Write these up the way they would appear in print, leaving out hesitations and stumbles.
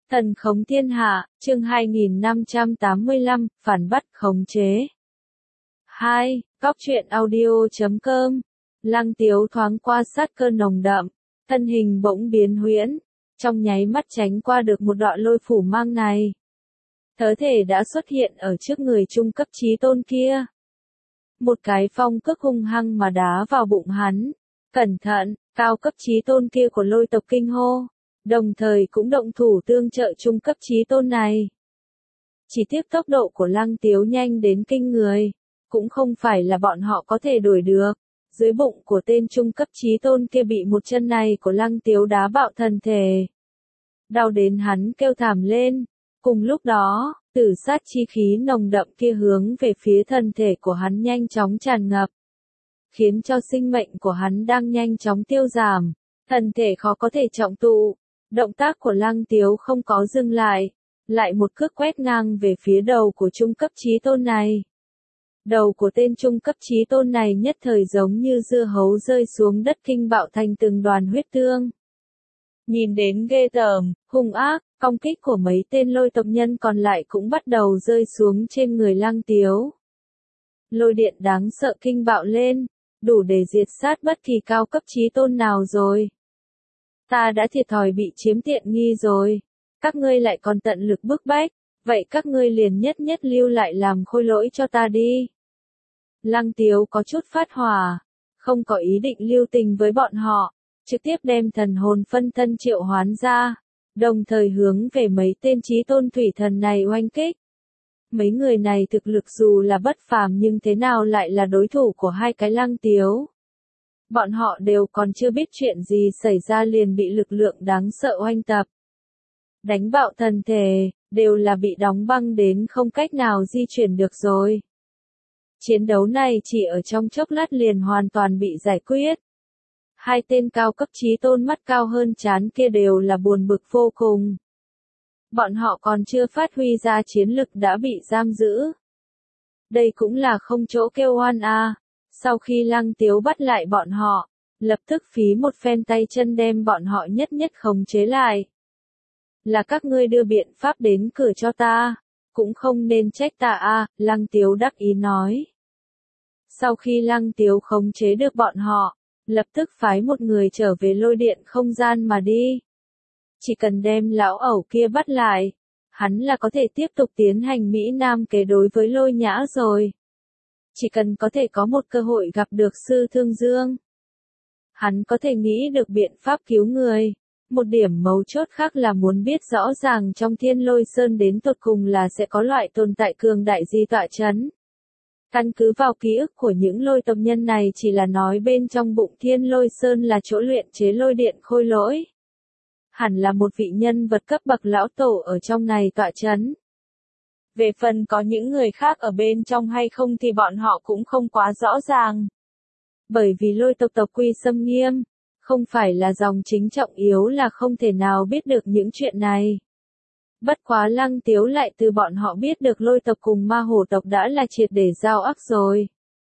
Thần khống thiên hạ, chương 2585, phản bắt khống chế. 2. Cóc truyện audio.com. Lăng Tiếu thoáng qua sát cơ nồng đậm, thân hình bỗng biến huyễn, trong nháy mắt tránh qua được một đoạn lôi phủ mang này. Thớ thể đã xuất hiện ở trước người trung cấp chí tôn kia. Một cái phong cước hung hăng mà đá vào bụng hắn. Cẩn thận, cao cấp chí tôn kia của lôi tộc kinh hô. Đồng thời cũng động thủ tương trợ trung cấp chí tôn này. Chỉ tiếc tốc độ của Lăng Tiếu nhanh đến kinh người, cũng không phải là bọn họ có thể đuổi được. Dưới bụng của tên trung cấp chí tôn kia bị một chân này của Lăng Tiếu đá bạo thân thể. Đau đến hắn kêu thảm lên. Cùng lúc đó, tử sát chi khí nồng đậm kia hướng về phía thân thể của hắn nhanh chóng tràn ngập, khiến cho sinh mệnh của hắn đang nhanh chóng tiêu giảm, thân thể khó có thể trọng tụ. Động tác của Lăng Tiếu không có dừng lại một cước quét ngang về phía đầu của trung cấp chí tôn này. Đầu của tên trung cấp chí tôn này nhất thời giống như dưa hấu rơi xuống đất kinh bạo thành từng đoàn huyết tương. Nhìn đến ghê tởm, hung ác, công kích của mấy tên lôi tộc nhân còn lại cũng bắt đầu rơi xuống trên người Lăng Tiếu. Lôi điện đáng sợ kinh bạo lên, đủ để diệt sát bất kỳ cao cấp chí tôn nào rồi. Ta đã thiệt thòi bị chiếm tiện nghi rồi. Các ngươi lại còn tận lực bức bách, vậy các ngươi liền nhất lưu lại làm khôi lỗi cho ta đi. Lăng Tiếu có chút phát hỏa, không có ý định lưu tình với bọn họ, trực tiếp đem thần hồn phân thân triệu hoán ra, đồng thời hướng về mấy tên chí tôn thủy thần này oanh kích. Mấy người này thực lực dù là bất phàm nhưng thế nào lại là đối thủ của hai cái Lăng Tiếu. Bọn họ đều còn chưa biết chuyện gì xảy ra liền bị lực lượng đáng sợ oanh tập. Đánh bạo thân thể, đều là bị đóng băng đến không cách nào di chuyển được rồi. Chiến đấu này chỉ ở trong chốc lát liền hoàn toàn bị giải quyết. Hai tên cao cấp chí tôn mắt cao hơn trán kia đều là buồn bực vô cùng. Bọn họ còn chưa phát huy ra chiến lực đã bị giam giữ. Đây cũng là không chỗ kêu oan a. Sau khi Lăng Tiếu bắt lại bọn họ, lập tức phí một phen tay chân đem bọn họ nhất khống chế lại. Là các ngươi đưa biện pháp đến cửa cho ta, cũng không nên trách ta a, Lăng Tiếu đắc ý nói. Sau khi Lăng Tiếu khống chế được bọn họ, lập tức phái một người trở về lôi điện không gian mà đi. Chỉ cần đem lão ẩu kia bắt lại, hắn là có thể tiếp tục tiến hành Mỹ Nam kế đối với Lôi Nhã rồi. Chỉ cần có thể có một cơ hội gặp được Sư Thương Dương, hắn có thể nghĩ được biện pháp cứu người. Một điểm mấu chốt khác là muốn biết rõ ràng trong Thiên Lôi Sơn đến tột cùng là sẽ có loại tồn tại cường đại gì tọa chấn. Căn cứ vào ký ức của những lôi tộc nhân này chỉ là nói bên trong bụng Thiên Lôi Sơn là chỗ luyện chế lôi điện khôi lỗi. Hẳn là một vị nhân vật cấp bậc lão tổ ở trong này tọa chấn. Về phần có những người khác ở bên trong hay không thì bọn họ cũng không quá rõ ràng. Bởi vì lôi tộc tộc quy xâm nghiêm, không phải là dòng chính trọng yếu là không thể nào biết được những chuyện này. Bất quá Lăng Tiếu lại từ bọn họ biết được lôi tộc cùng ma hổ tộc đã là triệt để giao ác rồi.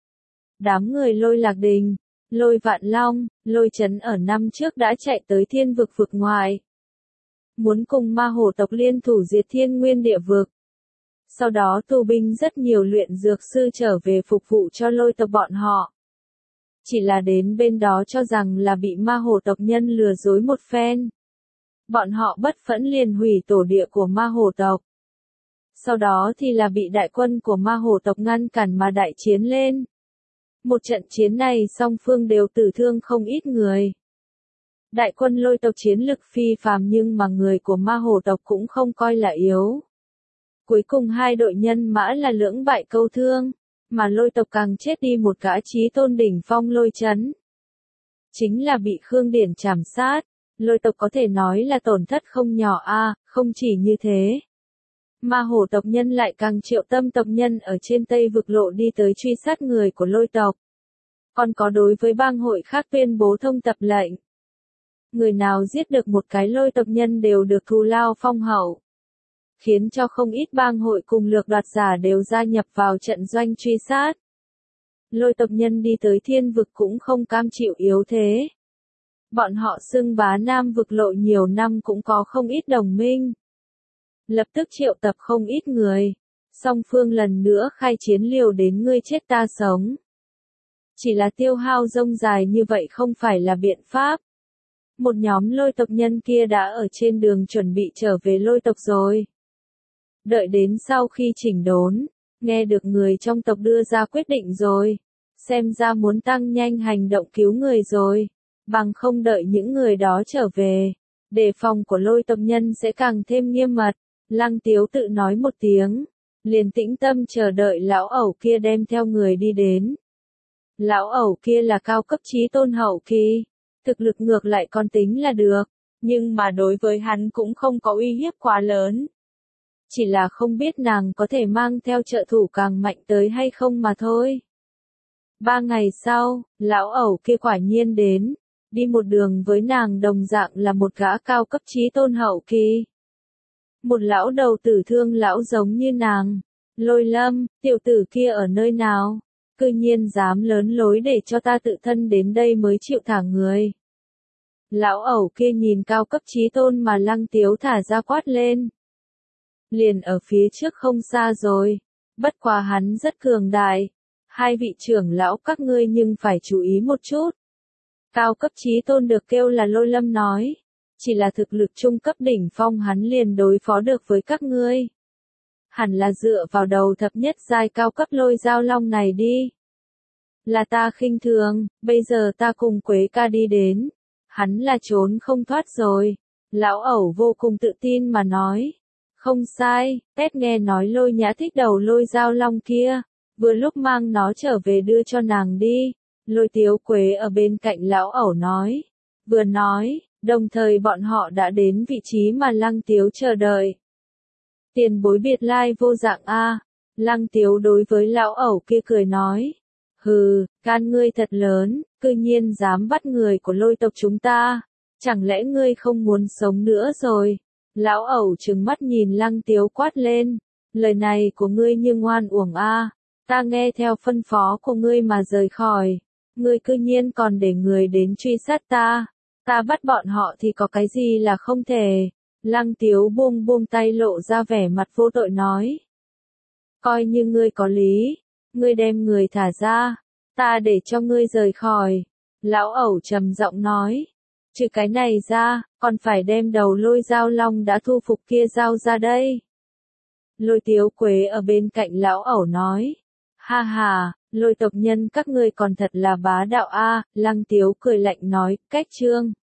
Đám người Lôi Lạc Đình, Lôi Vạn Long, Lôi Chấn ở năm trước đã chạy tới thiên vực ngoài. Muốn cùng ma hổ tộc liên thủ diệt thiên nguyên địa vực. Sau đó tù binh rất nhiều luyện dược sư trở về phục vụ cho lôi tộc bọn họ. Chỉ là đến bên đó cho rằng là bị ma hổ tộc nhân lừa dối một phen. Bọn họ bất phẫn liền hủy tổ địa của ma hổ tộc. Sau đó thì là bị đại quân của ma hổ tộc ngăn cản mà đại chiến lên. Một trận chiến này song phương đều tử thương không ít người. Đại quân lôi tộc chiến lực phi phàm nhưng mà người của ma hổ tộc cũng không coi là yếu. Cuối cùng hai đội nhân mã là lưỡng bại câu thương, mà lôi tộc càng chết đi một gã chí tôn đỉnh phong Lôi Chấn. Chính là bị Khương Điển trảm sát, lôi tộc có thể nói là tổn thất không nhỏ a. Không chỉ như thế. Ma hổ tộc nhân lại càng triệu tâm tộc nhân ở trên Tây vực lộ đi tới truy sát người của lôi tộc. Còn có đối với bang hội khác tuyên bố thông tập lệnh. Người nào giết được một cái lôi tộc nhân đều được thù lao phong hậu. Khiến cho không ít bang hội cùng lược đoạt giả đều gia nhập vào trận doanh truy sát. Lôi tộc nhân đi tới thiên vực cũng không cam chịu yếu thế. Bọn họ xưng bá Nam vực lộ nhiều năm cũng có không ít đồng minh. lập tức triệu tập không ít người. Song phương lần nữa khai chiến liều đến ngươi chết ta sống. Chỉ là tiêu hao rông dài như vậy không phải là biện pháp. Một nhóm lôi tộc nhân kia đã ở trên đường chuẩn bị trở về lôi tộc rồi. Đợi đến sau khi chỉnh đốn, nghe được người trong tộc đưa ra quyết định rồi. Xem ra muốn tăng nhanh hành động cứu người rồi. Bằng không đợi những người đó trở về. Đề phòng của lôi tộc nhân sẽ càng thêm nghiêm mật. Lăng Tiếu tự nói một tiếng. Liền tĩnh tâm chờ đợi lão ẩu kia đem theo người đi đến. Lão ẩu kia là cao cấp chí tôn hậu kỳ. Thực lực ngược lại còn tính là được. Nhưng mà đối với hắn cũng không có uy hiếp quá lớn. Chỉ là không biết nàng có thể mang theo trợ thủ càng mạnh tới hay không mà thôi. 3 ngày sau, lão ẩu kia quả nhiên đến. Đi một đường với nàng đồng dạng là một gã cao cấp chí tôn hậu kỳ. Một lão đầu tử thương lão giống như nàng. Lôi Lâm, tiểu tử kia ở nơi nào? Cư nhiên dám lớn lối để cho ta tự thân đến đây mới chịu thả người. Lão ẩu kia nhìn cao cấp chí tôn mà Lăng Tiếu thả ra quát lên. Liền ở phía trước không xa rồi. Bất quá hắn rất cường đại. 2 vị trưởng lão các ngươi nhưng phải chú ý một chút. Cao cấp chí tôn được kêu là Lôi Lâm nói. Chỉ là thực lực trung cấp đỉnh phong hắn liền đối phó được với các ngươi. Hẳn là dựa vào đầu thập nhất giai cao cấp lôi dao long này đi. Là ta khinh thường, bây giờ ta cùng Quế ca đi đến. Hắn là trốn không thoát rồi. Lão ẩu vô cùng tự tin mà nói. Không sai, Tét nghe nói Lôi Nhã thích đầu lôi dao long kia. Vừa lúc mang nó trở về đưa cho nàng đi. Lôi Tiếu Quế ở bên cạnh lão ẩu nói. Vừa nói, đồng thời bọn họ đã đến vị trí mà Lăng Tiếu chờ đợi. Tiền bối biệt lai vô dạng a. Lăng Tiếu đối với lão ẩu kia cười nói. Hừ, gan ngươi thật lớn, cư nhiên dám bắt người của lôi tộc chúng ta. Chẳng lẽ ngươi không muốn sống nữa rồi? Lão ẩu trừng mắt nhìn Lăng Tiếu quát lên. Lời này của ngươi như ngoan uổng a. Ta nghe theo phân phó của ngươi mà rời khỏi. Ngươi cư nhiên còn để người đến truy sát ta. Ta bắt bọn họ thì có cái gì là không thể. Lăng Tiếu buông tay lộ ra vẻ mặt vô tội nói. Coi như ngươi có lý. Ngươi đem người thả ra. Ta để cho ngươi rời khỏi. Lão ẩu trầm giọng nói. Trừ cái này ra, còn phải đem đầu lôi dao long đã thu phục kia giao ra đây. Lôi Tiếu Quế ở bên cạnh lão ẩu nói. Ha ha, lôi tộc nhân các ngươi còn thật là bá đạo a. Lăng Tiếu cười lạnh nói, cách chương.